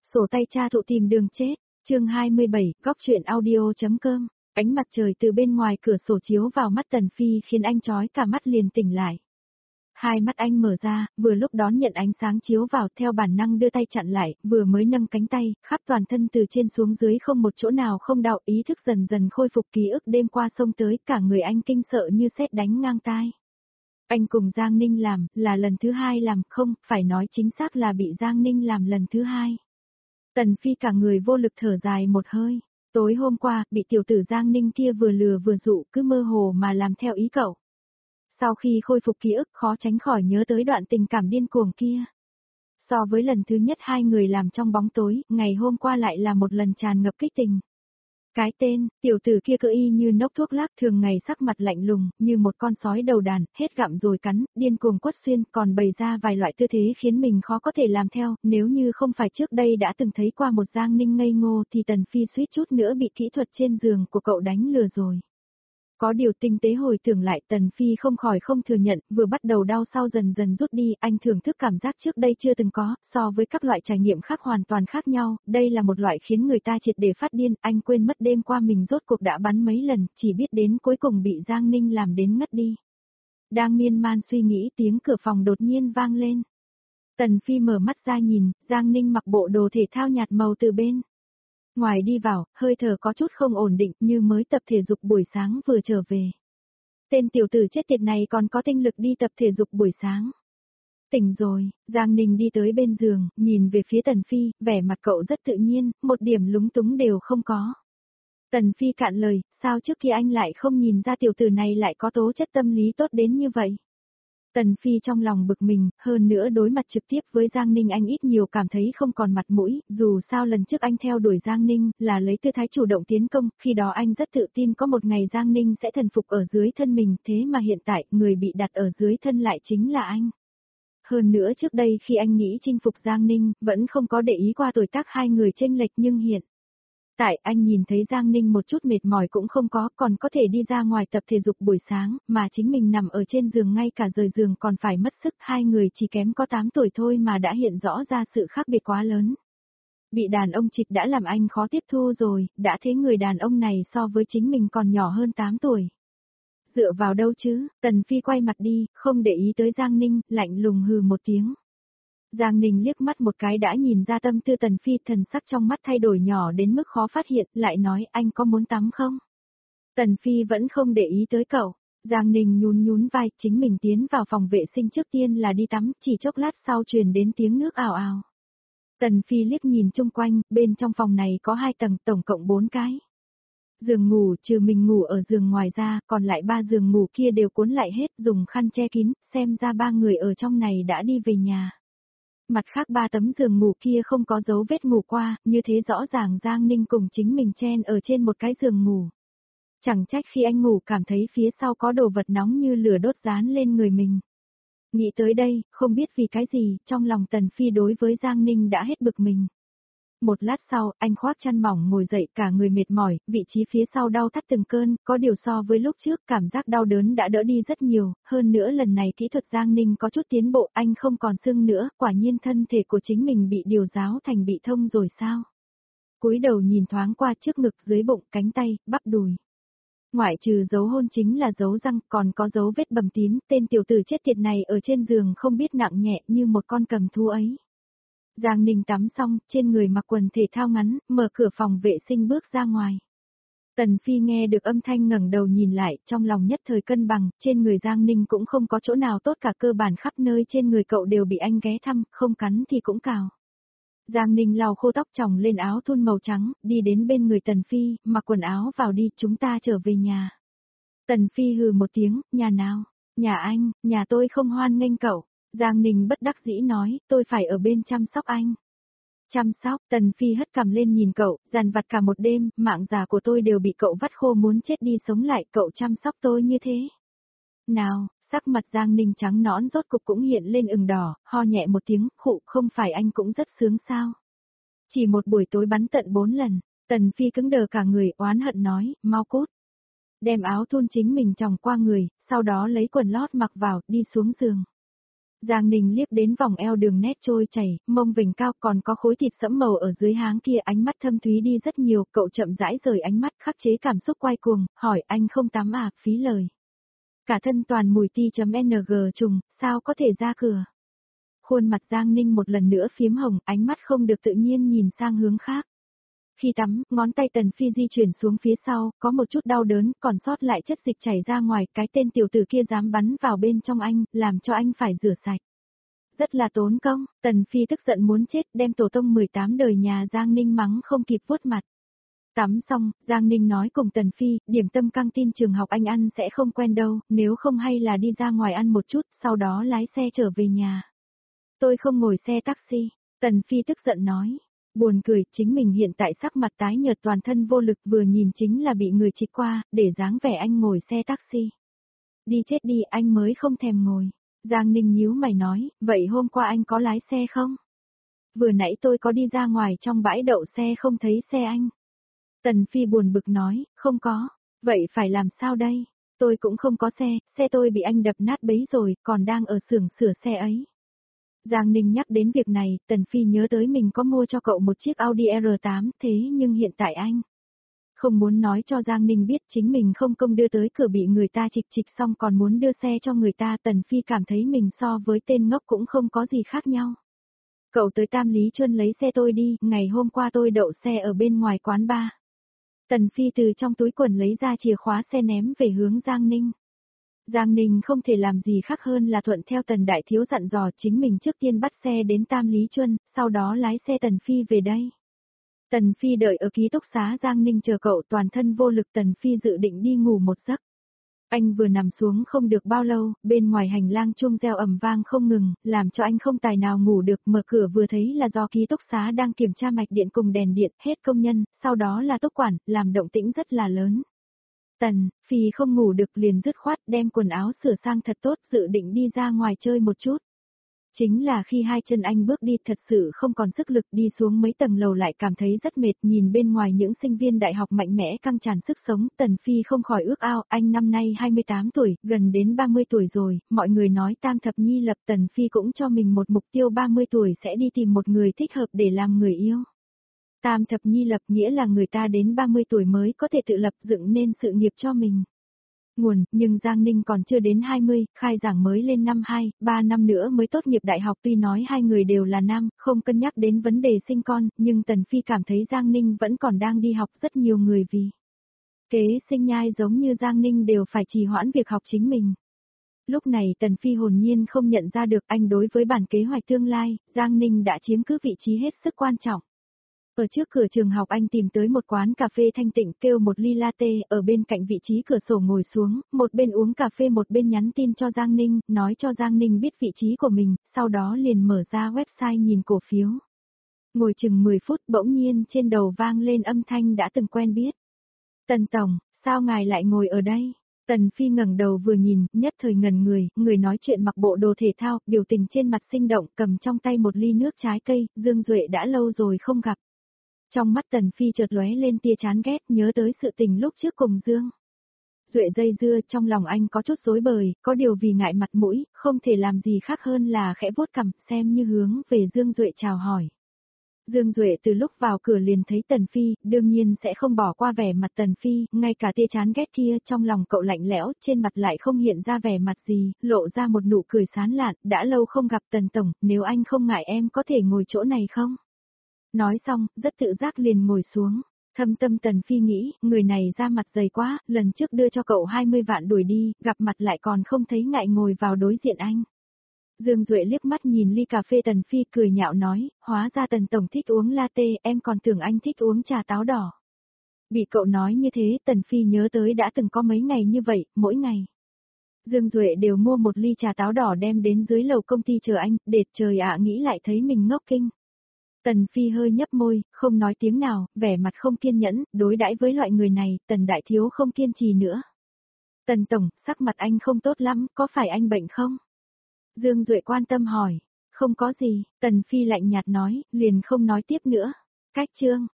Sổ tay cha thụ tìm đường chết, chương 27, góc truyện audio.com. Ánh mặt trời từ bên ngoài cửa sổ chiếu vào mắt Tần Phi khiến anh chói cả mắt liền tỉnh lại. Hai mắt anh mở ra, vừa lúc đón nhận ánh sáng chiếu vào theo bản năng đưa tay chặn lại, vừa mới nâng cánh tay, khắp toàn thân từ trên xuống dưới không một chỗ nào không đau, ý thức dần dần khôi phục ký ức đêm qua xông tới, cả người anh kinh sợ như sét đánh ngang tai. Anh cùng Giang Ninh làm, là lần thứ hai làm, không, phải nói chính xác là bị Giang Ninh làm lần thứ hai. Tần Phi cả người vô lực thở dài một hơi. Tối hôm qua, bị tiểu tử Giang Ninh kia vừa lừa vừa dụ, cứ mơ hồ mà làm theo ý cậu. Sau khi khôi phục ký ức khó tránh khỏi nhớ tới đoạn tình cảm điên cuồng kia. So với lần thứ nhất hai người làm trong bóng tối, ngày hôm qua lại là một lần tràn ngập kích tình. Cái tên, tiểu tử kia cứ y như nốc thuốc lác, thường ngày sắc mặt lạnh lùng, như một con sói đầu đàn, hết gặm rồi cắn, điên cuồng quất xuyên, còn bày ra vài loại tư thế khiến mình khó có thể làm theo, nếu như không phải trước đây đã từng thấy qua một Giang Ninh ngây ngô thì Tần Phi suýt chút nữa bị kỹ thuật trên giường của cậu đánh lừa rồi. Có điều tinh tế hồi tưởng lại Tần Phi không khỏi không thừa nhận, vừa bắt đầu đau sau dần dần rút đi, anh thưởng thức cảm giác trước đây chưa từng có, so với các loại trải nghiệm khác hoàn toàn khác nhau, đây là một loại khiến người ta triệt để phát điên, anh quên mất đêm qua mình rốt cuộc đã bắn mấy lần, chỉ biết đến cuối cùng bị Giang Ninh làm đến ngất đi. Đang miên man suy nghĩ tiếng cửa phòng đột nhiên vang lên. Tần Phi mở mắt ra nhìn, Giang Ninh mặc bộ đồ thể thao nhạt màu từ bên ngoài đi vào, hơi thở có chút không ổn định như mới tập thể dục buổi sáng vừa trở về. Tên tiểu tử chết tiệt này còn có tinh lực đi tập thể dục buổi sáng. Tỉnh rồi, Giang Ninh đi tới bên giường, nhìn về phía Tần Phi, vẻ mặt cậu rất tự nhiên, một điểm lúng túng đều không có. Tần Phi cạn lời, sao trước kia anh lại không nhìn ra tiểu tử này lại có tố chất tâm lý tốt đến như vậy? Tần Phi trong lòng bực mình, hơn nữa đối mặt trực tiếp với Giang Ninh anh ít nhiều cảm thấy không còn mặt mũi, dù sao lần trước anh theo đuổi Giang Ninh là lấy tư thái chủ động tiến công, khi đó anh rất tự tin có một ngày Giang Ninh sẽ thần phục ở dưới thân mình, thế mà hiện tại người bị đặt ở dưới thân lại chính là anh. Hơn nữa trước đây khi anh nghĩ chinh phục Giang Ninh, vẫn không có để ý qua tuổi tác hai người chênh lệch nhưng hiện tại anh nhìn thấy Giang Ninh một chút mệt mỏi cũng không có, còn có thể đi ra ngoài tập thể dục buổi sáng, mà chính mình nằm ở trên giường ngay cả rời giường còn phải mất sức, hai người chỉ kém có 8 tuổi thôi mà đã hiện rõ ra sự khác biệt quá lớn. Bị đàn ông trịch đã làm anh khó tiếp thu rồi, đã thấy người đàn ông này so với chính mình còn nhỏ hơn 8 tuổi. Dựa vào đâu chứ, Tần Phi quay mặt đi, không để ý tới Giang Ninh, lạnh lùng hừ một tiếng. Giang Ninh liếc mắt một cái đã nhìn ra tâm tư Tần Phi, thần sắc trong mắt thay đổi nhỏ đến mức khó phát hiện, lại nói anh có muốn tắm không? Tần Phi vẫn không để ý tới cậu. Giang Ninh nhún nhún vai, chính mình tiến vào phòng vệ sinh trước tiên là đi tắm, chỉ chốc lát sau truyền đến tiếng nước ào ào. Tần Phi liếc nhìn chung quanh, bên trong phòng này có 2 tầng, tổng cộng 4 cái. Giường ngủ trừ mình ngủ ở giường ngoài ra, còn lại 3 giường ngủ kia đều cuốn lại hết, dùng khăn che kín, xem ra 3 người ở trong này đã đi về nhà. Mặt khác 3 tấm giường ngủ kia không có dấu vết ngủ qua, như thế rõ ràng Giang Ninh cùng chính mình chen ở trên một cái giường ngủ. Chẳng trách khi anh ngủ cảm thấy phía sau có đồ vật nóng như lửa đốt dán lên người mình. Nghĩ tới đây, không biết vì cái gì, trong lòng Tần Phi đối với Giang Ninh đã hết bực mình. Một lát sau, anh khoác chăn mỏng ngồi dậy cả người mệt mỏi, vị trí phía sau đau thắt từng cơn, có điều so với lúc trước cảm giác đau đớn đã đỡ đi rất nhiều, hơn nữa lần này kỹ thuật Giang Ninh có chút tiến bộ, anh không còn sưng nữa, quả nhiên thân thể của chính mình bị điều giáo thành bị thông rồi sao? Cúi đầu nhìn thoáng qua trước ngực dưới bụng, cánh tay, bắp đùi. Ngoại trừ dấu hôn chính là dấu răng, còn có dấu vết bầm tím, tên tiểu tử chết tiệt này ở trên giường không biết nặng nhẹ như một con cầm thú ấy. Giang Ninh tắm xong, trên người mặc quần thể thao ngắn, mở cửa phòng vệ sinh bước ra ngoài. Tần Phi nghe được âm thanh ngẩng đầu nhìn lại, trong lòng nhất thời cân bằng, trên người Giang Ninh cũng không có chỗ nào tốt cả, cơ bản khắp nơi trên người cậu đều bị anh ghé thăm, không cắn thì cũng cào. Giang Ninh lau khô tóc tròng lên áo thun màu trắng, đi đến bên người Tần Phi, mặc quần áo vào đi, chúng ta trở về nhà. Tần Phi hừ một tiếng, nhà nào? Nhà anh, nhà tôi không hoan nghênh cậu. Giang Ninh bất đắc dĩ nói, tôi phải ở bên chăm sóc anh. Chăm sóc, Tần Phi hất cằm lên nhìn cậu, dằn vặt cả một đêm, mạng già của tôi đều bị cậu vắt khô muốn chết đi sống lại, cậu chăm sóc tôi như thế. Nào, sắc mặt Giang Ninh trắng nõn rốt cục cũng hiện lên ửng đỏ, ho nhẹ một tiếng, khụ, không phải anh cũng rất sướng sao. Chỉ một buổi tối bắn tận 4 lần, Tần Phi cứng đờ cả người, oán hận nói, mau cút. Đem áo thun chính mình tròng qua người, sau đó lấy quần lót mặc vào, đi xuống giường. Giang Ninh liếc đến vòng eo đường nét trôi chảy, mông vành cao còn có khối thịt sẫm màu ở dưới háng kia, ánh mắt thâm thúy đi rất nhiều, cậu chậm rãi rời ánh mắt khắc chế cảm xúc quay cuồng, hỏi anh không tắm à, phí lời. Cả thân toàn mùi ti.ng trùng, sao có thể ra cửa. Khuôn mặt Giang Ninh một lần nữa phiếm hồng, ánh mắt không được tự nhiên nhìn sang hướng khác. Khi tắm, ngón tay Tần Phi di chuyển xuống phía sau, có một chút đau đớn, còn sót lại chất dịch chảy ra ngoài, cái tên tiểu tử kia dám bắn vào bên trong anh, làm cho anh phải rửa sạch. Rất là tốn công, Tần Phi tức giận muốn chết, đem tổ tông 18 đời nhà Giang Ninh mắng không kịp vuốt mặt. Tắm xong, Giang Ninh nói cùng Tần Phi, điểm tâm căng tin trường học anh ăn sẽ không quen đâu, nếu không hay là đi ra ngoài ăn một chút, sau đó lái xe trở về nhà. Tôi không ngồi xe taxi, Tần Phi tức giận nói. Buồn cười, chính mình hiện tại sắc mặt tái nhợt toàn thân vô lực vừa nhìn chính là bị người trịch qua, để dáng vẻ anh ngồi xe taxi. Đi chết đi, anh mới không thèm ngồi. Giang Ninh nhíu mày nói, vậy hôm qua anh có lái xe không? Vừa nãy tôi có đi ra ngoài trong bãi đậu xe không thấy xe anh. Tần Phi buồn bực nói, không có, vậy phải làm sao đây? Tôi cũng không có xe tôi bị anh đập nát bấy rồi, còn đang ở xưởng sửa xe ấy. Giang Ninh nhắc đến việc này, Tần Phi nhớ tới mình có mua cho cậu một chiếc Audi R8, thế nhưng hiện tại anh không muốn nói cho Giang Ninh biết chính mình không công đưa tới cửa bị người ta trịch xong còn muốn đưa xe cho người ta. Tần Phi cảm thấy mình so với tên ngốc cũng không có gì khác nhau. Cậu tới Tam Lý Chuân lấy xe tôi đi, ngày hôm qua tôi đậu xe ở bên ngoài quán bar. Tần Phi từ trong túi quần lấy ra chìa khóa xe ném về hướng Giang Ninh. Giang Ninh không thể làm gì khác hơn là thuận theo Tần Đại Thiếu dặn dò, chính mình trước tiên bắt xe đến Tam Lý Chuân, sau đó lái xe Tần Phi về đây. Tần Phi đợi ở ký túc xá Giang Ninh chờ cậu, toàn thân vô lực. Tần Phi dự định đi ngủ một giấc. Anh vừa nằm xuống không được bao lâu, bên ngoài hành lang chuông reo ầm vang không ngừng, làm cho anh không tài nào ngủ được. Mở cửa vừa thấy là do ký túc xá đang kiểm tra mạch điện cùng đèn điện, hết công nhân, sau đó là túc quản, làm động tĩnh rất là lớn. Tần Phi không ngủ được liền dứt khoát đem quần áo sửa sang thật tốt, dự định đi ra ngoài chơi một chút. Chính là khi hai chân anh bước đi thật sự không còn sức lực, đi xuống mấy tầng lầu lại cảm thấy rất mệt, nhìn bên ngoài những sinh viên đại học mạnh mẽ căng tràn sức sống. Tần Phi không khỏi ước ao, anh năm nay 28 tuổi, gần đến 30 tuổi rồi, mọi người nói tam thập nhi lập. Tần Phi cũng cho mình một mục tiêu 30 tuổi sẽ đi tìm một người thích hợp để làm người yêu. Tam thập nhi lập nghĩa là người ta đến 30 tuổi mới có thể tự lập dựng nên sự nghiệp cho mình. Nhưng Giang Ninh còn chưa đến 20, khai giảng mới lên năm 2, 3 năm nữa mới tốt nghiệp đại học. Tuy nói hai người đều là nam, không cân nhắc đến vấn đề sinh con, nhưng Tần Phi cảm thấy Giang Ninh vẫn còn đang đi học. Rất nhiều người vì kế sinh nhai giống như Giang Ninh đều phải trì hoãn việc học chính mình. Lúc này Tần Phi hồn nhiên không nhận ra được anh đối với bản kế hoạch tương lai, Giang Ninh đã chiếm cứ vị trí hết sức quan trọng. Ở trước cửa trường học anh tìm tới một quán cà phê thanh tịnh, kêu một ly latte, ở bên cạnh vị trí cửa sổ ngồi xuống, một bên uống cà phê một bên nhắn tin cho Giang Ninh, nói cho Giang Ninh biết vị trí của mình, sau đó liền mở ra website nhìn cổ phiếu. Ngồi chừng 10 phút bỗng nhiên trên đầu vang lên âm thanh đã từng quen biết. Tần Tổng, sao ngài lại ngồi ở đây? Tần Phi ngẩng đầu vừa nhìn, nhất thời ngẩn người nói chuyện mặc bộ đồ thể thao, biểu tình trên mặt sinh động, cầm trong tay một ly nước trái cây. Dương Duệ đã lâu rồi không gặp. Trong mắt Tần Phi chợt lóe lên tia chán ghét, nhớ tới sự tình lúc trước cùng Dương Duệ dây dưa. Trong lòng anh có chút rối bời, có điều vì ngại mặt mũi, không thể làm gì khác hơn là khẽ vuốt cằm, xem như hướng về Dương Duệ chào hỏi. Dương Duệ từ lúc vào cửa liền thấy Tần Phi, đương nhiên sẽ không bỏ qua vẻ mặt Tần Phi, ngay cả tia chán ghét kia trong lòng cậu lạnh lẽo, trên mặt lại không hiện ra vẻ mặt gì, lộ ra một nụ cười sán lạn. Đã lâu không gặp Tần Tổng, nếu anh không ngại em có thể ngồi chỗ này không? Nói xong, rất tự giác liền ngồi xuống. Thâm tâm Tần Phi nghĩ, người này ra mặt dày quá, lần trước đưa cho cậu 20 vạn đuổi đi, gặp mặt lại còn không thấy ngại ngồi vào đối diện anh. Dương Duệ liếc mắt nhìn ly cà phê Tần Phi cười nhạo nói, hóa ra Tần Tổng thích uống latte, em còn tưởng anh thích uống trà táo đỏ. Bị cậu nói như thế, Tần Phi nhớ tới đã từng có mấy ngày như vậy, mỗi ngày Dương Duệ đều mua một ly trà táo đỏ đem đến dưới lầu công ty chờ anh, đệt trời ạ, nghĩ lại thấy mình ngốc kinh. Tần Phi hơi nhấp môi, không nói tiếng nào, vẻ mặt không kiên nhẫn, đối đãi với loại người này, Tần Đại Thiếu không kiên trì nữa. Tần Tổng, sắc mặt anh không tốt lắm, có phải anh bệnh không? Dương Duệ quan tâm hỏi. Không có gì, Tần Phi lạnh nhạt nói, liền không nói tiếp nữa. Cách chương